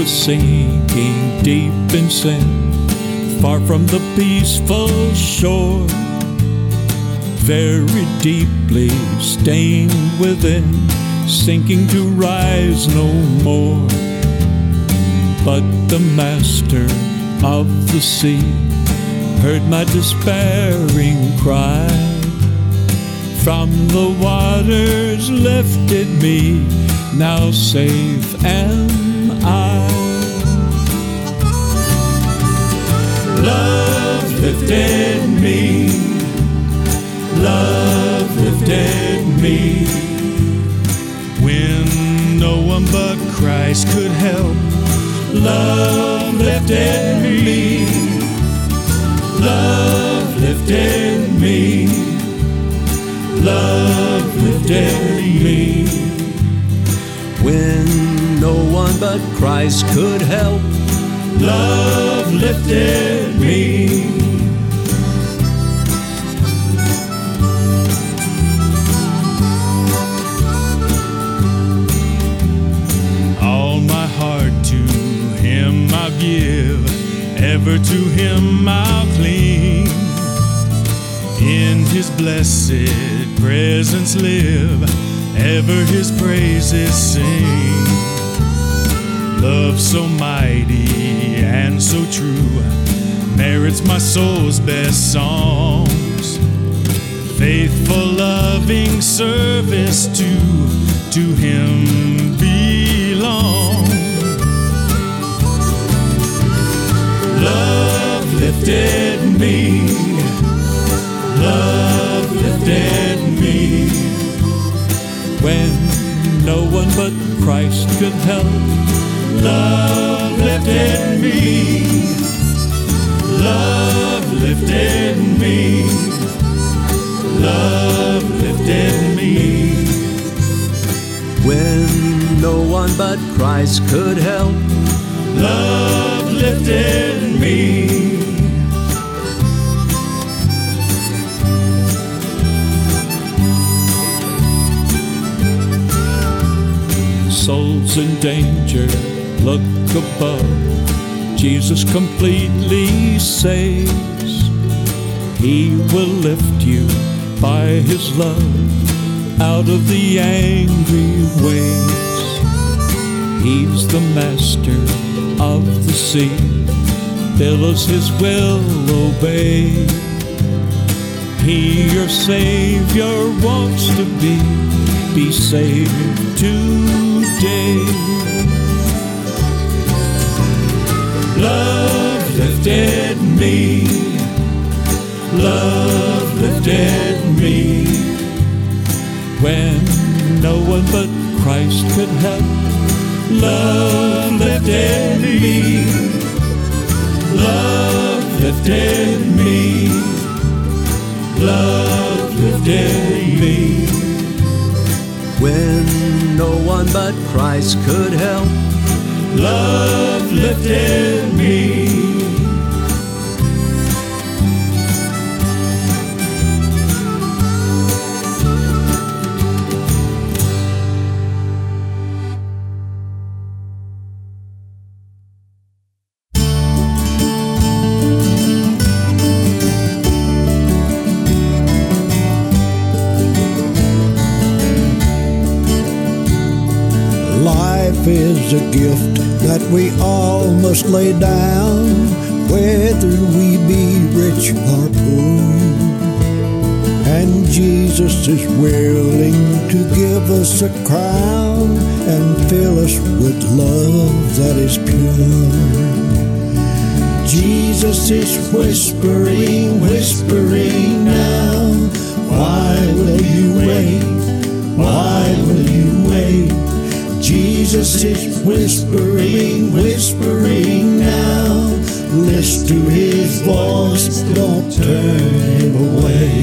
was sinking deep in sin, far from the peaceful shore, very deeply stained within, sinking to rise no more. But the master of the sea heard my despairing cry, from the waters lifted me, now safe am I. Love lifted me, love lifted me, when no one but Christ could help. Love lifted me, love lifted me, love lifted me, when no one but Christ could help. Love lifted me. All my heart to Him I'll give, ever to Him I'll cling. In His blessed presence live, ever His praises sing. Love so mighty and so true merits my soul's best songs. Faithful, loving service to Him belong. Love lifted me, love lifted me, when no one but Christ could help. Love lifted me, love lifted me, love lifted me, when no one but Christ could help. Love lifted me. Souls in danger, look above. Jesus completely saves. He will lift you by His love out of the angry waves. He's the master of the sea, billows His will obey. He, your Savior, wants to be saved today. Love lifted me, love lifted me, when no one but Christ could help. Love lifted me, love lifted me, love lifted me, when no one but Christ could help. Love lifted me. Life is a gift that we all must lay down, whether we be rich or poor. And Jesus is willing to give us a crown and fill us with love that is pure. Jesus is whispering, whispering now, why will you wait? Why will you wait? Jesus is whispering, whispering now. Listen to His voice, don't turn Him away.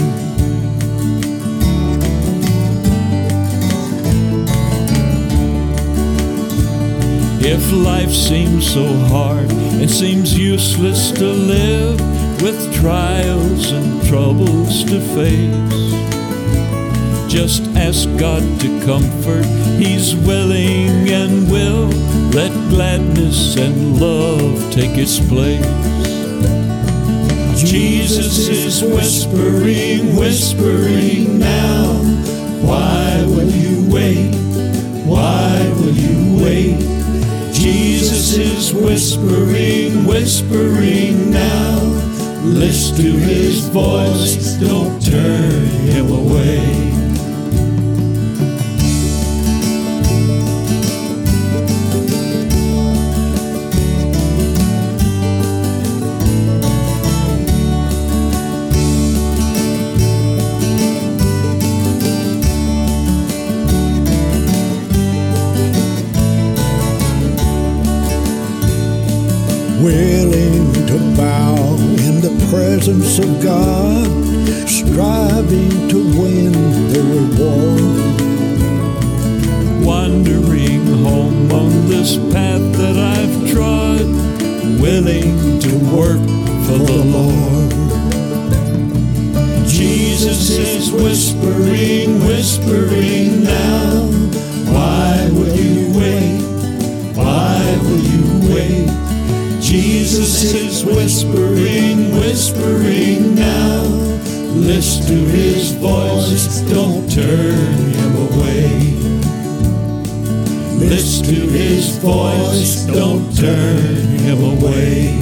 If life seems so hard, it seems useless to live with trials and troubles to face. Just ask God to comfort. He's willing and will let gladness and love take its place. Jesus is whispering, whispering now. Why will you wait? Why will you wait? Jesus is whispering, whispering now. Listen to his voice, don't turn him away. Willing to bow in the presence of God, striving to win the reward. Wandering home on this path that I've trod, willing to work for the Lord. Jesus is whispering, whispering now. Why will you wait? Why will you wait? Jesus is whispering, whispering now. Listen to his voice, don't turn him away. Listen to his voice, don't turn him away.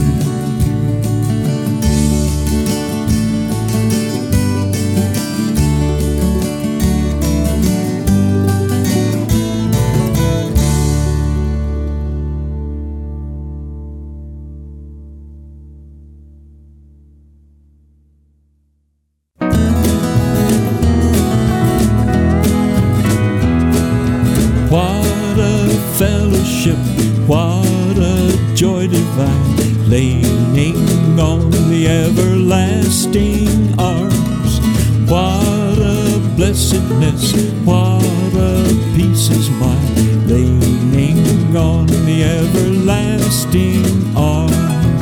Fellowship, what a joy divine, leaning on the everlasting arms. What a blessedness, what a peace is mine, leaning on the everlasting arms.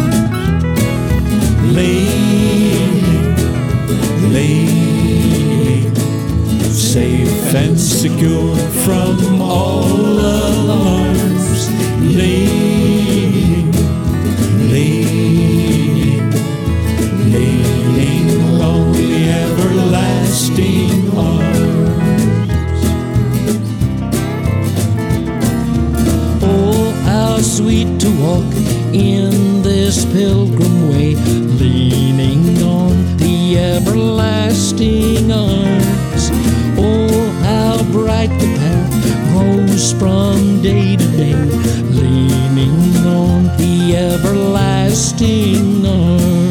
Leaning, safe and secure from all alarms. Leaning on the everlasting arms. Oh, how sweet to walk in this pilgrim way, leaning on the everlasting arms. Oh, how bright the path grows from day to day, leaning on the everlasting arms.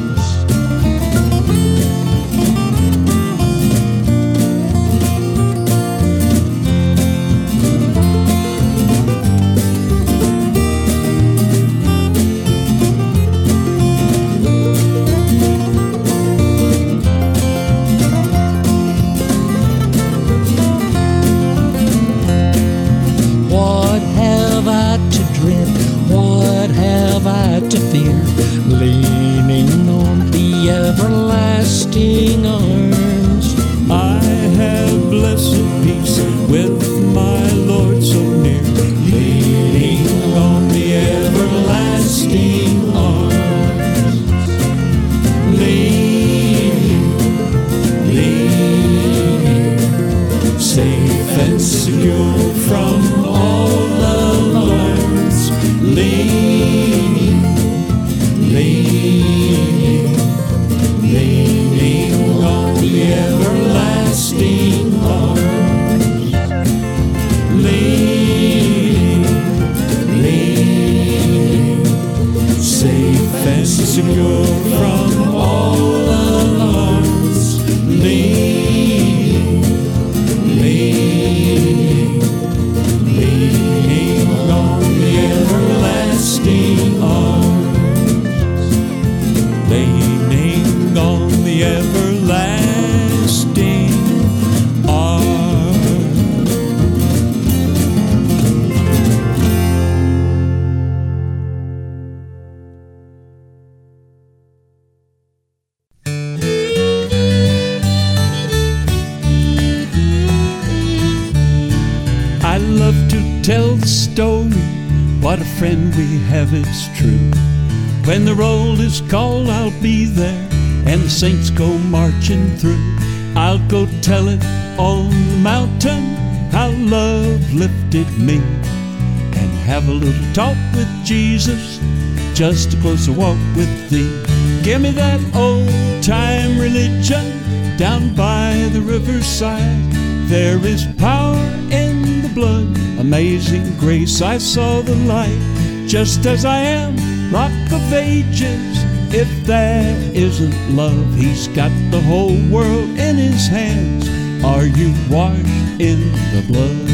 To fear, leaning on the everlasting arms. I have blessed peace with my Lord so near, leaning on the everlasting arms. Leaning, safe and secure from all alarms. Leaning on the everlasting arms. Leaning, safe and secure from all alarms. Leaning on the everlasting arms. Leaning on the everlasting arms. story, what a friend we have, it's true. When the roll is called, I'll be there, and the saints go marching through. I'll go tell it on the mountain, how love lifted me, and have a little talk with Jesus, just a closer walk with thee. Give me that old-time religion down by the riverside. There is power in the blood, amazing grace. I saw the light, just as I am, rock of ages. If that isn't love, he's got the whole world in his hands. Are you washed in the blood?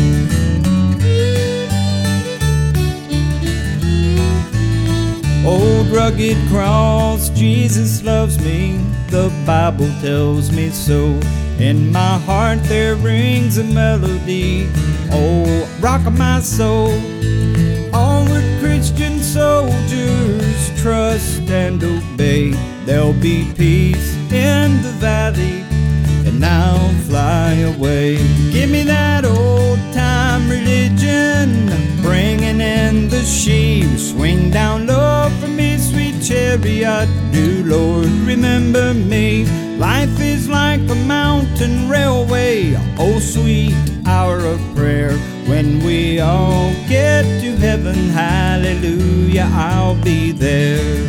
Old rugged cross, Jesus loves me, the Bible tells me so. In my heart there rings a melody, oh, rock of my soul. Onward Christian soldiers, trust and obey. There'll be peace in the valley, and I'll fly away. Give me that old-time religion, bringing in the sheep. Swing down low for me, sweet chariot, do Lord remember me. Life is like a mountain railway, oh sweet hour of prayer. When we all get to heaven, hallelujah, I'll be there.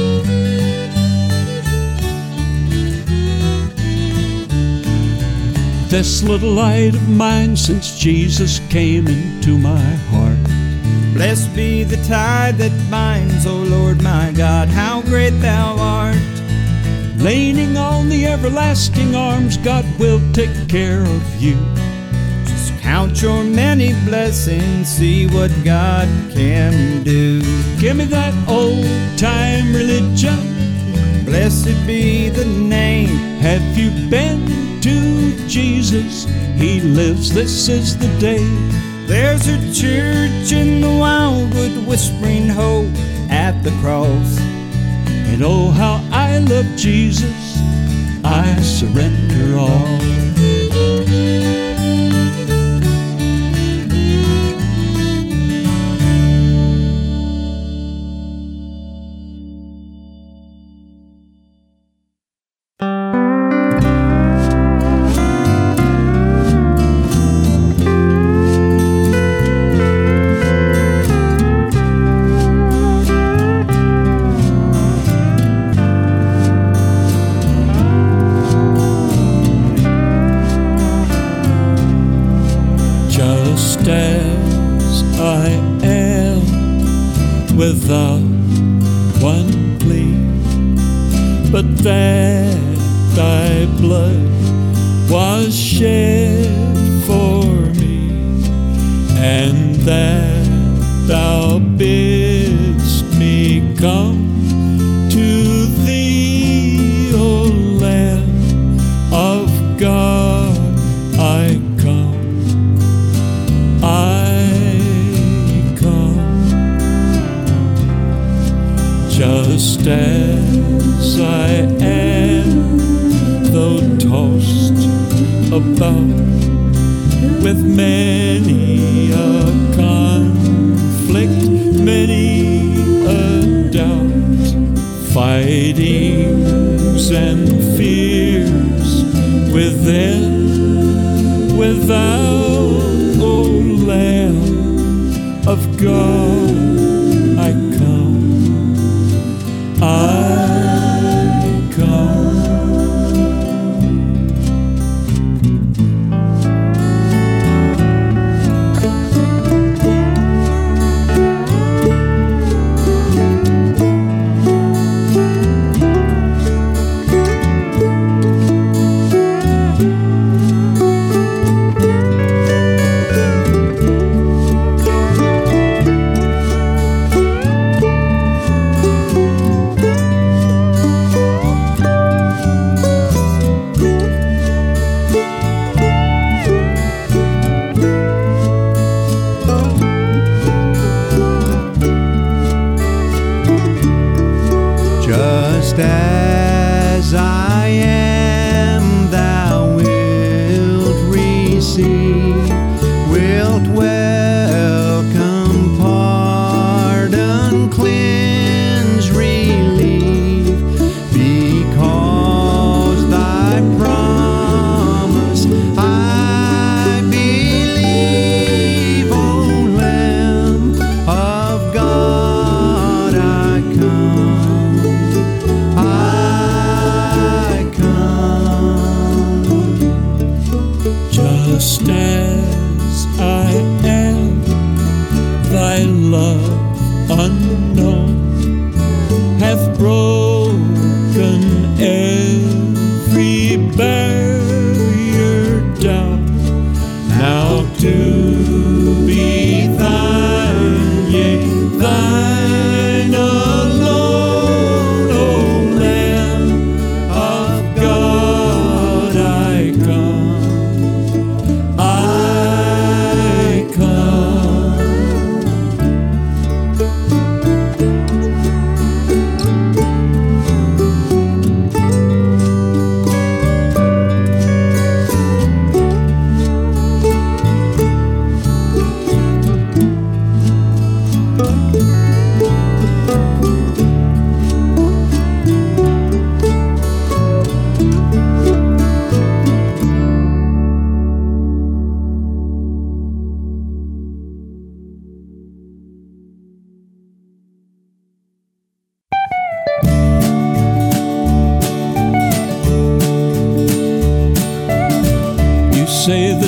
This little light of mine, since Jesus came into my heart. Blessed be the tie that binds, O Lord my God, how great thou art. Leaning on the everlasting arms, God will take care of you. Just count your many blessings, see what God can do. Give me that old-time religion, blessed be the name. Have you been to Jesus? He lives, this is the day. There's a church in the wildwood whispering hope at the cross. And oh, how I love Jesus, I surrender all. Just as I am, without one plea, but that thy blood was shed for me, and that thou bidst me come to thee, O Lamb of God, I come. Just as I am, though tossed about with many a conflict, many a doubt, fightings and fears within, without, O Lamb of God, I come. I come. Just as I am, thou wilt receive, wilt welcome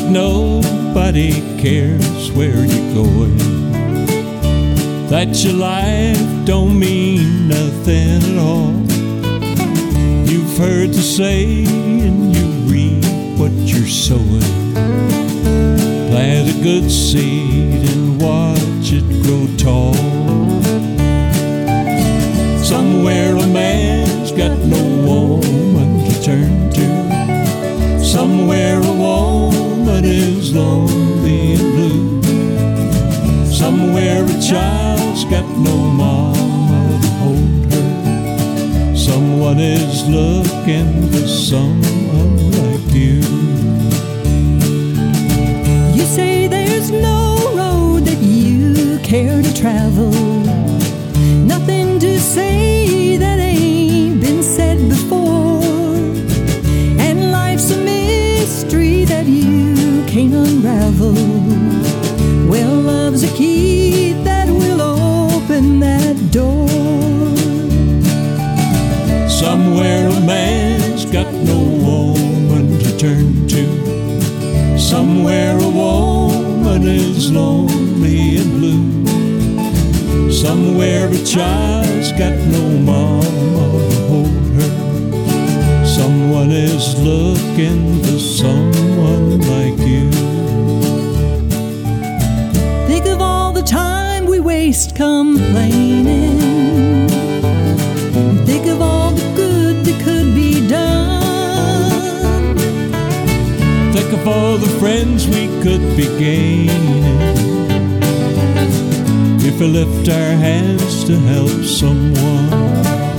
nobody cares where you're going, that your life don't mean nothing at all. You've heard the saying, you reap what you're sowing. Plant a good seed and watch it grow tall. Somewhere a man's got no woman to turn to. Somewhere a woman is lonely and blue. Somewhere a child's got no mama to hold her. Someone is looking for someone like you. You say there's no road that you care to travel. Nothing to say that ain't been said before. And life's a mystery that you can't unravel. Well, love's a key that will open that door. Somewhere a man's got no woman to turn to. Somewhere a woman is lonely and blue. Somewhere a child's got no mama to hold her. Someone is looking for someone like you. Think of all the time we waste complaining. Think of all the good that could be done. Think of all the friends we could be gaining if we lift our hands to help someone.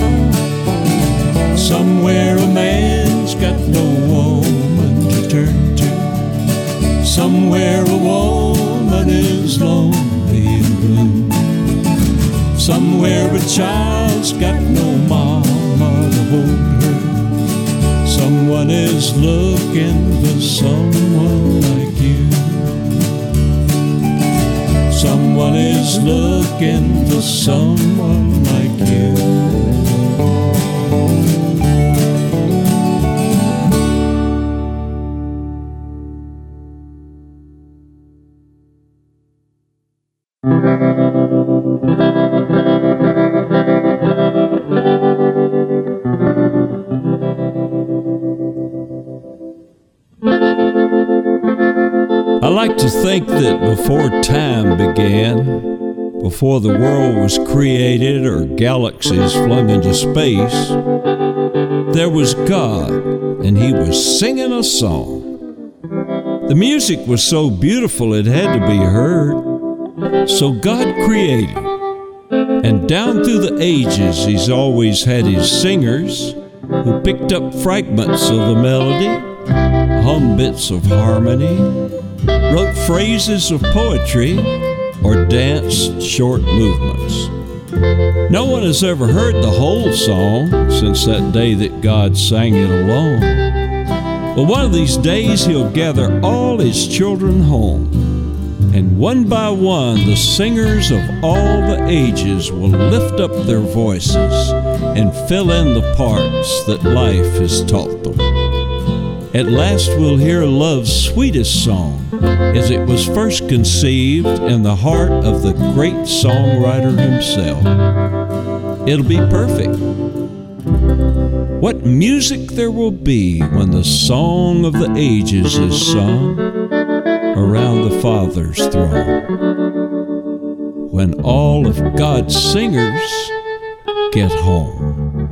Somewhere a man's got no woman to turn to. Somewhere a woman is lonely and blue. Somewhere a child's got no mama to hold her. Someone is looking for someone like you. Someone is looking for someone like you. I like to think that before time began, before the world was created or galaxies flung into space, there was God, and He was singing a song. The music was so beautiful it had to be heard. So God created, and down through the ages He's always had His singers who picked up fragments of a melody, hummed bits of harmony, wrote phrases of poetry, or danced short movements. No one has ever heard the whole song since that day that God sang it alone. But one of these days He'll gather all His children home, and one by one the singers of all the ages will lift up their voices and fill in the parts that life has taught them. At last we'll hear love's sweetest song as it was first conceived in the heart of the great songwriter himself. It'll be perfect. What music there will be when the song of the ages is sung around the Father's throne, when all of God's singers get home.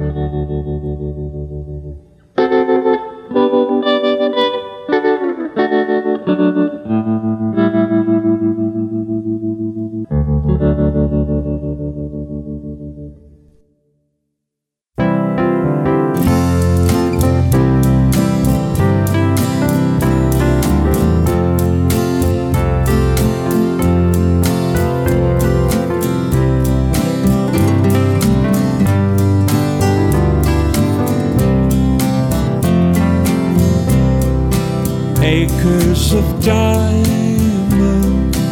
Acres of diamonds,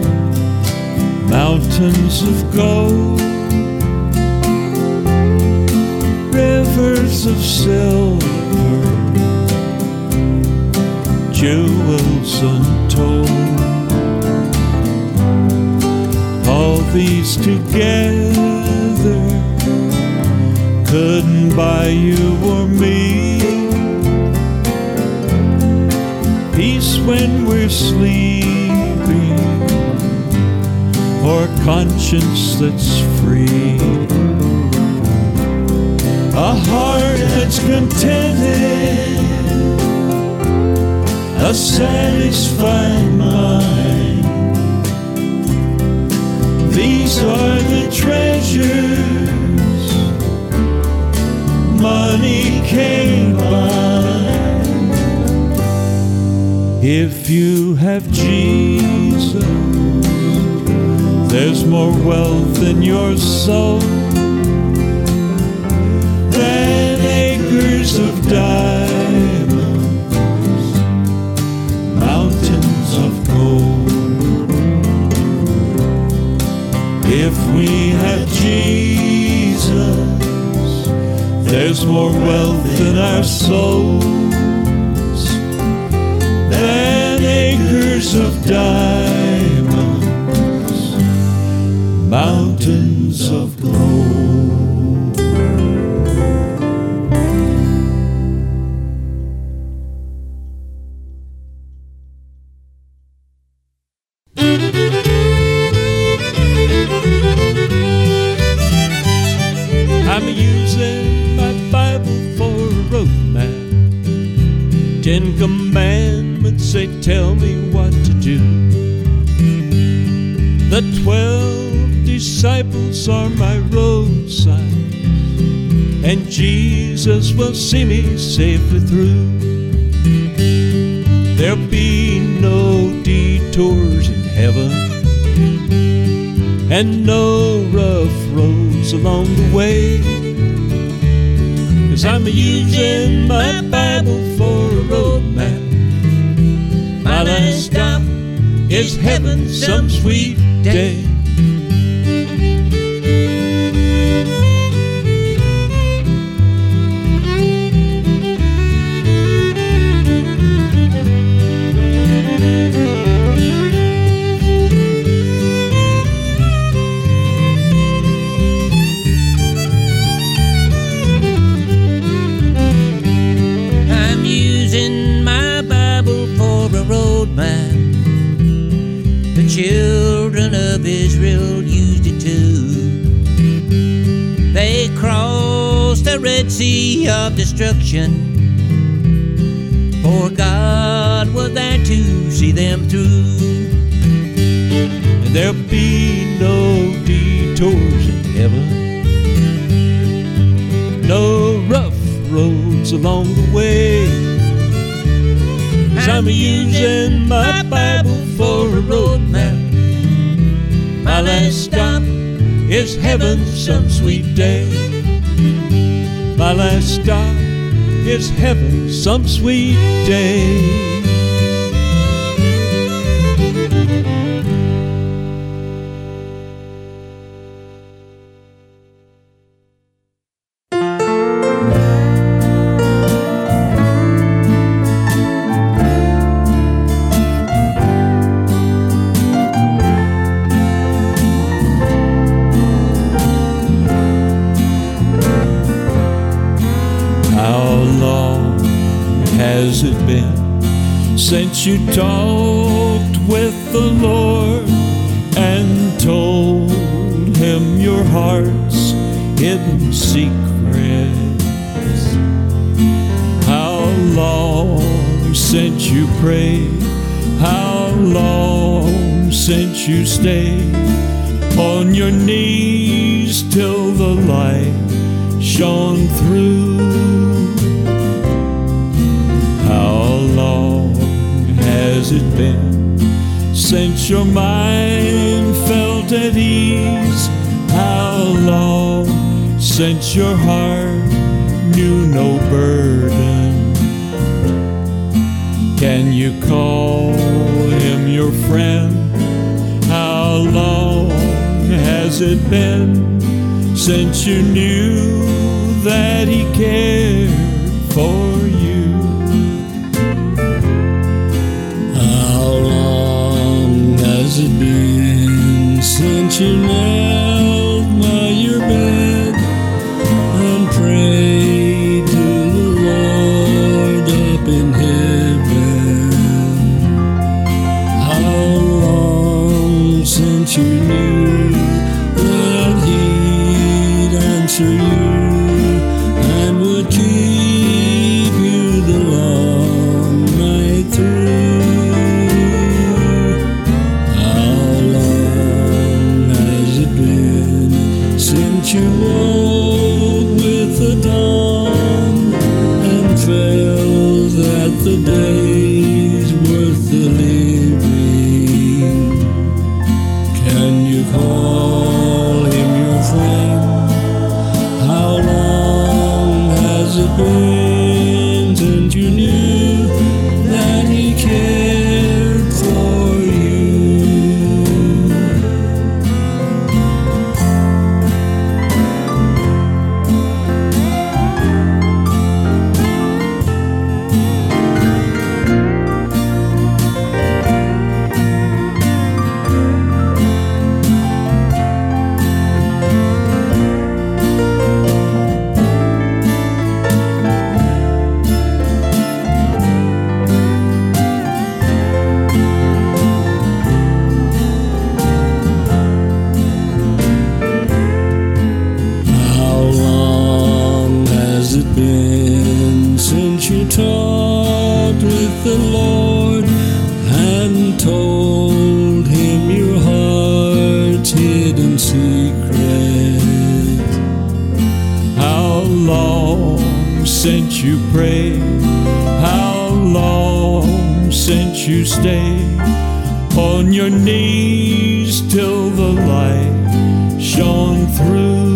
mountains of gold, rivers of silver, jewels untold. All these together couldn't buy you or me peace when we're sleeping, or conscience that's free. A heart that's contented, a satisfied mind. These are the treasures money can't buy. If you have Jesus, there's more wealth in your soul than acres of diamonds, mountains of gold. If we have Jesus, there's more wealth in our souls than acres of diamonds, mountains of gold. I'm using my Bible for a road map. 10 commandments, they tell me what to do. The 12 disciples are my road signs, and Jesus will see me safely through. There'll be no detours in heaven, and no rough roads along the way, 'cause I'm using my Bible for a road map. My last stop is heaven some sweet day. The children of Israel used it too. They crossed the Red Sea of destruction, for God was there to see them through. And there'll be no detours in heaven, no rough roads along the way, 'cause I'm using my Bible for a road map. My last stop is heaven some sweet day. My last stop is heaven some sweet day. Has it been since you talked with the Lord and told Him your heart's hidden secrets? How long since you prayed? How long since you stayed on your knees till the light shone through? How long has it been since your mind felt at ease? How long since your heart knew no burden? Can you call Him your friend? How long has it been since you knew that He cared for you? you knelt by your bed and prayed to the Lord up in heaven? How long since you knew that He'd answer you and would keep you the long night through? How long has it been since you woke with the dawn and felt that the day's worth the living? Can you call Him your friend? How long has it been since you knew that He cared for you? How long has it been since you talked with the Lord and told Him your heart's hidden secret? How long since you prayed? How long since you stayed on your knees till the light shone through?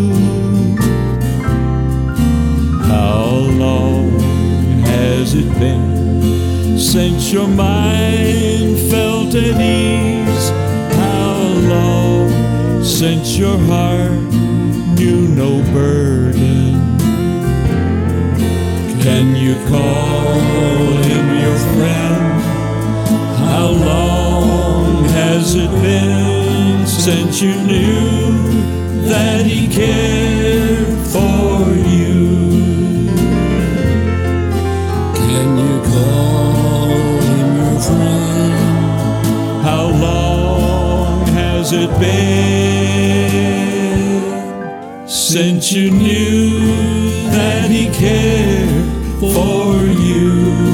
How long has it been since your mind felt at ease? How long since your heart knew no burden? Can you call Him your friend? How long has it been since you knew that He cared for you? Can you call Him your friend? How long has it been since you knew that He cared for you?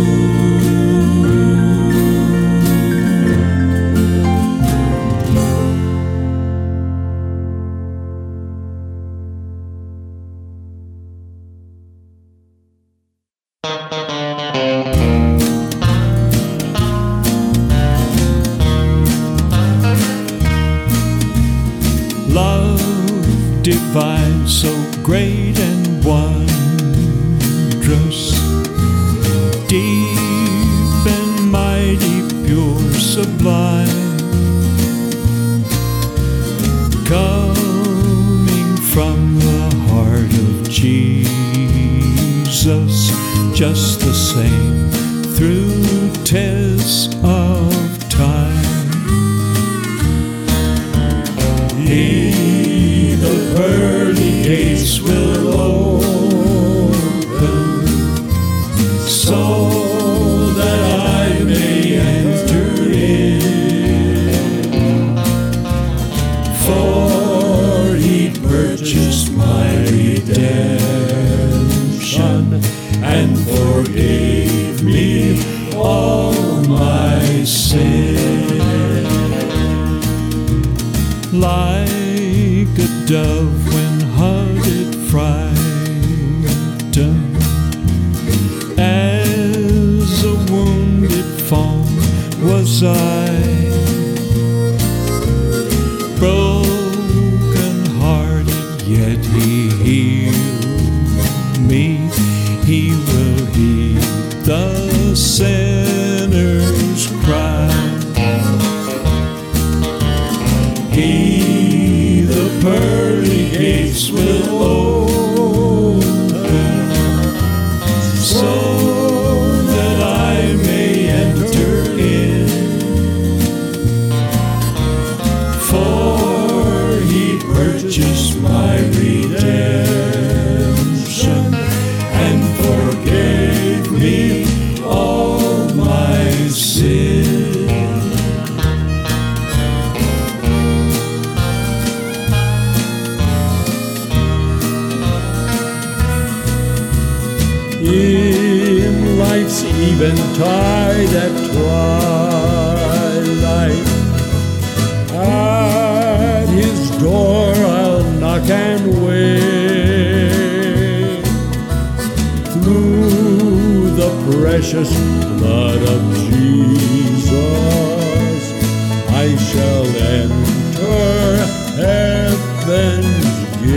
Love divine, so great and wondrous, deep and mighty, pure, sublime, coming from the heart of Jesus, just the same through tests of time. He, the pearly gates will open, so that I may enter in. For He purchased my redemption and forgave me all my sin. Like a dove when hunted frightened, as a wounded fawn was I, broken hearted, yet He healed me. He will heal the sinner's cry. He, the pearly gates will open, so that I may enter in. For all my sin. In life's eventide at twilight, at his door I'll knock and wait. Through the precious blood of Jesus, I shall enter heaven's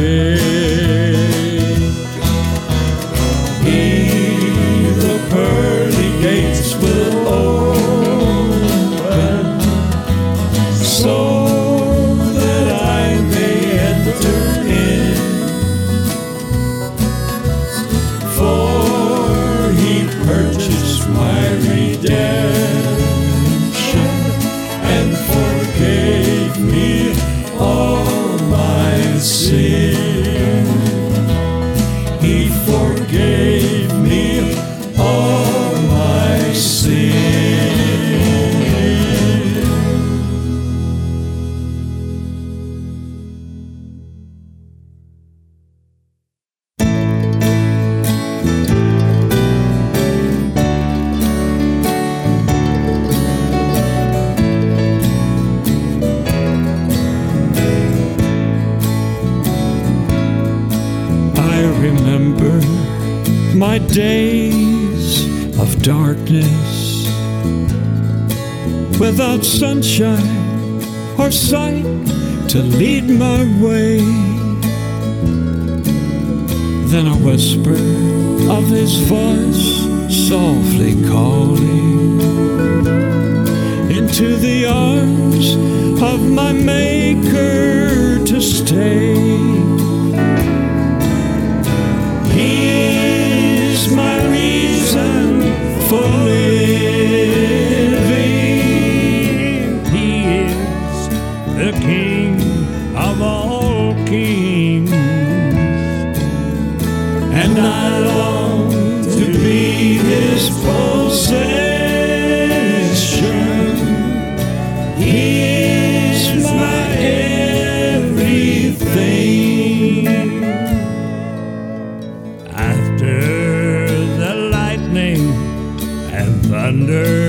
gate. He, the pearly gates will open, so that I may enter in. For he purchased my redemption and forgave me all my sin. He forgave me all my sin. I remember my days of darkness, without sunshine or sight to lead my way. Then a whisper of his voice softly calling into the arms of my Maker to stay. He is my reason for living. He is the King of all kings, And I long to be his possession. He is my everything. after the lightning and thunder,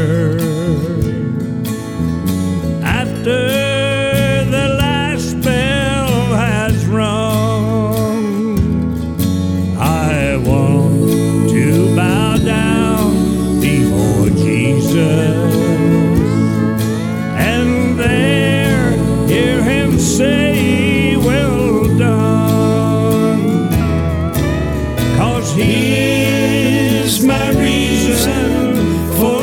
after the last bell has rung, I want to bow down before Jesus and there hear him say, well done. 'Cause he is my reason for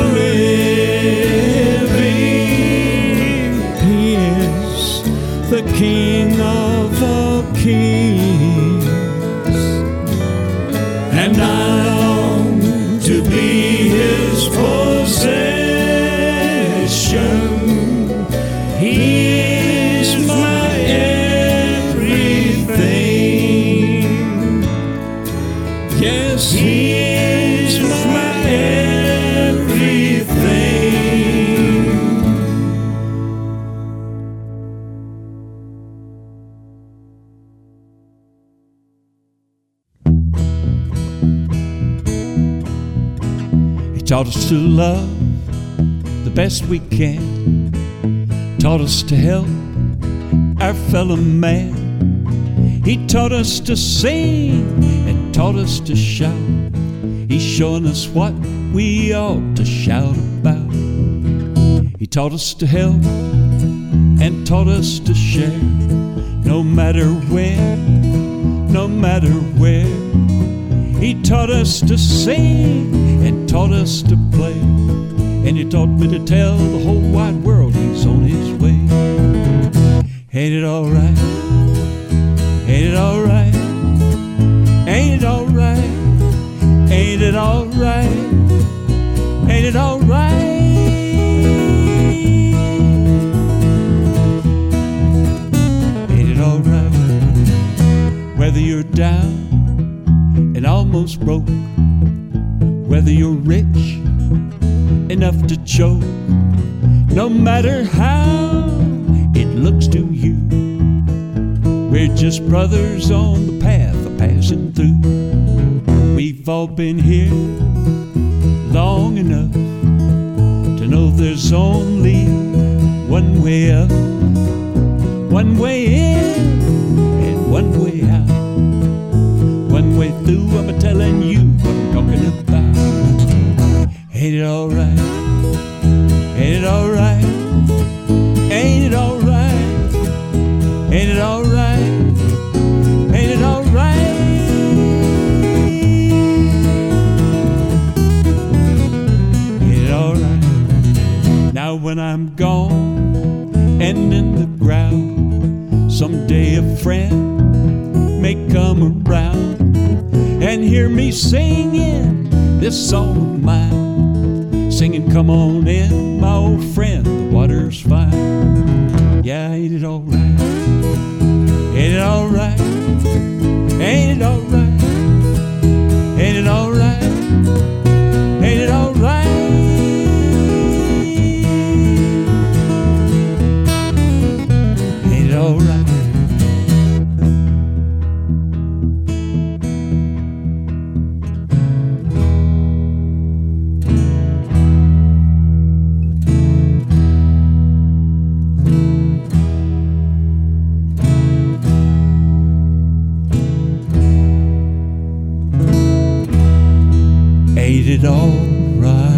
living. He is the King of all kings, and I long to be his possession. He is my everything. Yes, he is my everything. He taught us to love the best we can, taught us to help our fellow man. He taught us to sing and taught us to shout. He's showing us what we ought to shout about. He taught us to help and taught us to share, no matter when, no matter where. He taught us to sing and taught us to play, and he taught me to tell the whole wide world he's on his way. Ain't it all right? Ain't it all right? Ain't it all right? Ain't it all right? Ain't it all right? Ain't it all right? Whether you're down and almost broke, whether you're rich enough to choke, no matter how it looks to you. We're just brothers on the path of passing through. We've all been here long enough to know there's only one way up, one way in, and one way out. One way through, I'm a-telling you what I'm talking about. Ain't it alright? Ain't it alright? Ain't it alright? Ain't it alright? Ain't it alright? Ain't it alright? Now when I'm gone and in the ground, someday a friend may come around and hear me singing this song of mine, singing, come on in, my old friend, the water's fine. Yeah, ain't it alright? Ain't it alright? Ain't it alright? Ain't it alright? Ain't it alright? Ain't it alright? Ain't it alright?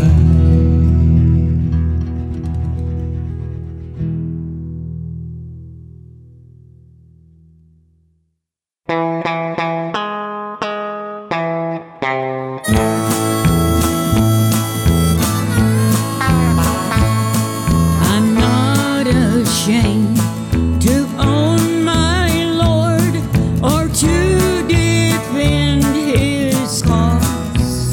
I'm not ashamed to own my Lord or to defend His cause.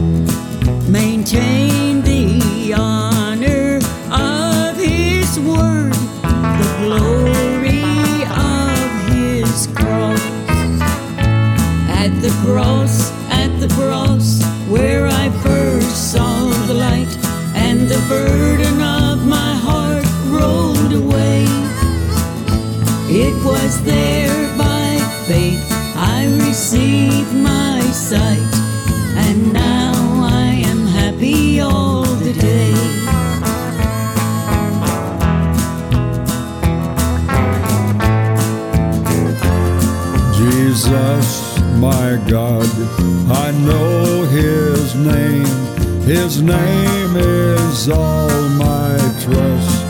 Maintain the honor of His word, the glory of His cross. At the cross, where I first saw the light, and the burden of my heart rolled away. It was there by faith I received my sight, and now I am happy all the day. Jesus, my God, I know His name. His name is all my trust.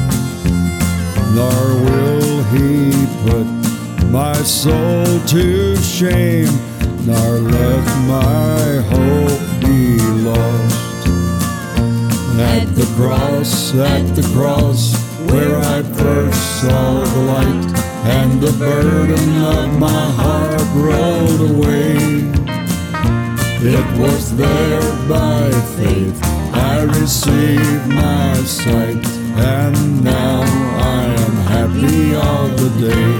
Nor will He put my soul to shame, nor let my hope be lost. At the cross, where I first saw the light, and the burden of my heart rolled away. It was there by faith I received my sight, and now I am happy all the day.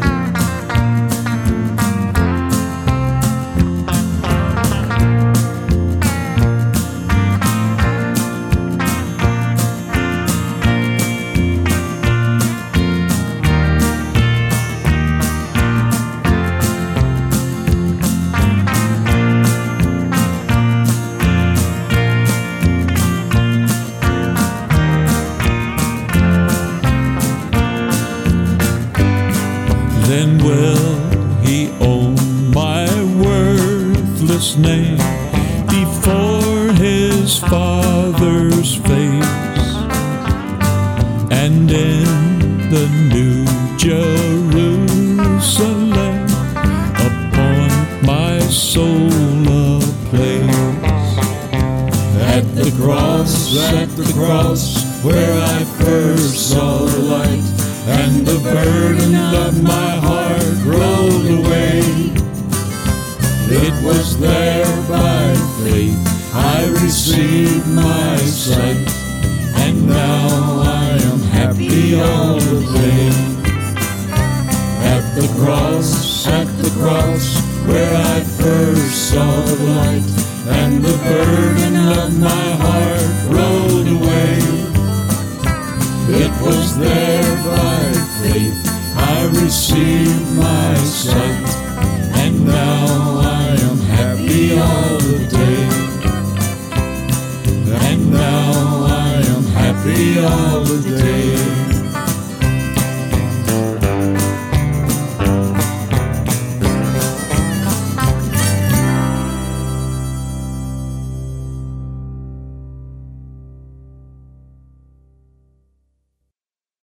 Then will He own my worthless name before His Father's face, and in the new Jerusalem appoint my soul a place. At the cross, where I first saw the light, and the burden of my heart rolled away. It was there by faith I received my sight, and now I am happy all the day. At the cross, where I first saw the light, and the burden of my heart rolled 'twas there by faith I received my sight, and now I am happy all the day. And now I am happy all the day.